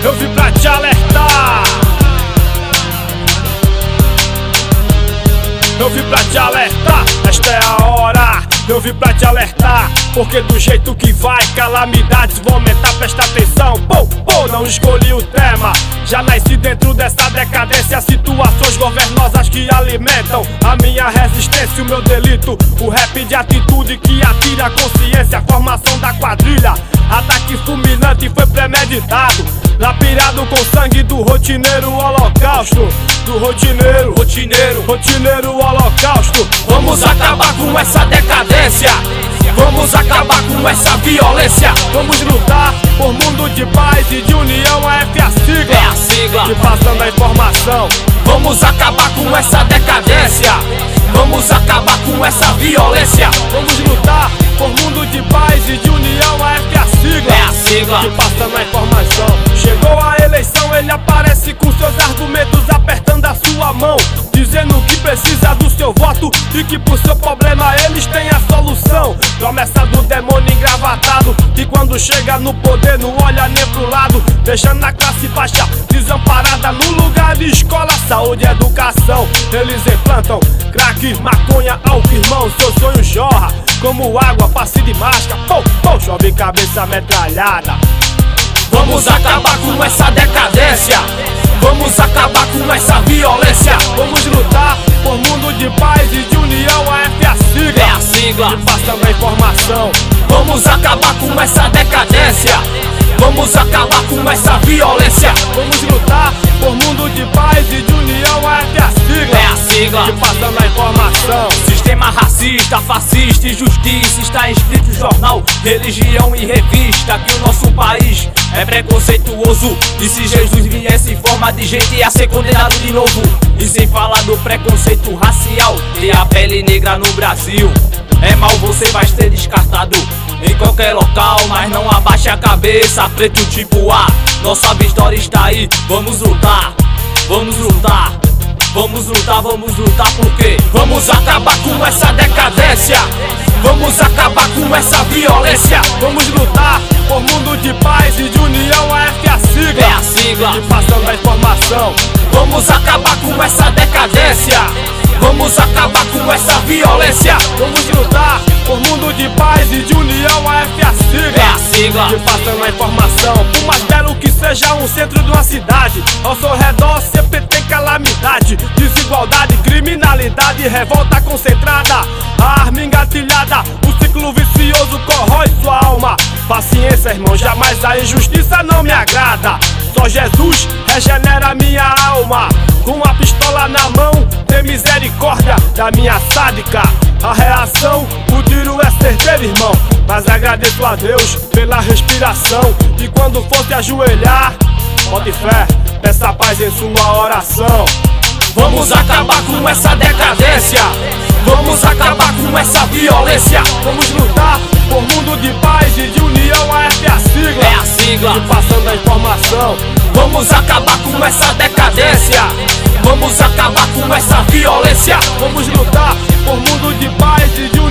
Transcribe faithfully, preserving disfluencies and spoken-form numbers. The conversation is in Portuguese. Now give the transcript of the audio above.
eu vim pra te alertar. Eu vim pra te alertar, esta é a hora. Eu vim pra te alertar, porque do jeito que vai, calamidades vão aumentar, presta atenção. Pô, pô, não escolhi o tema, já nasci dentro dessa decadência. Situações governosas que alimentam a minha resistência, o meu delito. O rap de atitude que atira a consciência, a formação da quadrilha. Ataque fulminante foi premeditado, lapirado com sangue do rotineiro holocausto. Do rotineiro, rotineiro, rotineiro holocausto. Vamos acabar com essa decadência, vamos acabar com essa violência. Vamos lutar por mundo de paz e de união, a F é a sigla, é a sigla. E passando a informação. Vamos acabar com essa decadência, vamos acabar com essa violência. Vamos lutar por mundo de paz e de união, a F é a sigla, é a sigla. E passando a informação. Chegou a eleição, ele aparece com seus argumentos, apertando a sua mão, dizendo que precisa do seu voto e que pro seu problema eles têm a solução. Promessa do demônio engravatado, que quando chega no poder não olha nem pro lado, deixando a classe baixa desamparada no lugar de escola, saúde e educação. Eles implantam crack, maconha, álcool, irmão, seu sonho jorra como água, passe de máscara, pô, pô, chove cabeça metralhada. Vamos acabar com essa decadência, vamos acabar com essa violência. Vamos lutar por mundo de paz e de união, a F é a sigla, é a sigla. E passando a informação. Vamos acabar com essa decadência, vamos acabar com essa violência. Vamos lutar por mundo de paz e de união, a F é a sigla, é a sigla. E passando a informação. Sistema racista, fascista e justiça está escrito no jornal, religião e revista, que o nosso país é preconceituoso. E se Jesus viesse em forma de gente, ia ser condenado de novo. E sem falar do preconceito racial, ter a pele negra no Brasil é mal, você vai ser descartado em qualquer local, mas não abaixe a cabeça, preto tipo A. Nossa vitória está aí, vamos lutar, vamos lutar. Vamos lutar, vamos lutar porque vamos acabar com essa decadência, vamos acabar com essa violência. Vamos lutar por mundo de paz e de união, a F é a sigla, é a sigla. E passando a informação. Vamos acabar com essa decadência, vamos acabar com essa violência. Vamos lutar por mundo de paz e de união, a F é a sigla, é a sigla. E passando a informação. Por mais belo que seja um centro de uma cidade, ao seu redor sempre tem calamidade, desigualdade, criminalidade, revolta concentrada, a arma engatilhada, o ciclo vicioso corrói sua alma. Paciência, irmão, jamais a injustiça não me agrada. Só Jesus regenera minha alma. Com a pistola na mão, tem misericórdia da minha sádica. A reação, o tiro é certeiro, irmão, mas agradeço a Deus pela respiração. E quando for te ajoelhar, bote fé, peça paz em sua oração. Vamos acabar com essa decadência, vamos acabar com essa violência. Vamos lutar por mundo de paz e de união, a F é a sigla, é a sigla. E passando a informação. Vamos acabar com essa decadência, vamos acabar com essa violência. Vamos lutar por mundo de paz e de união.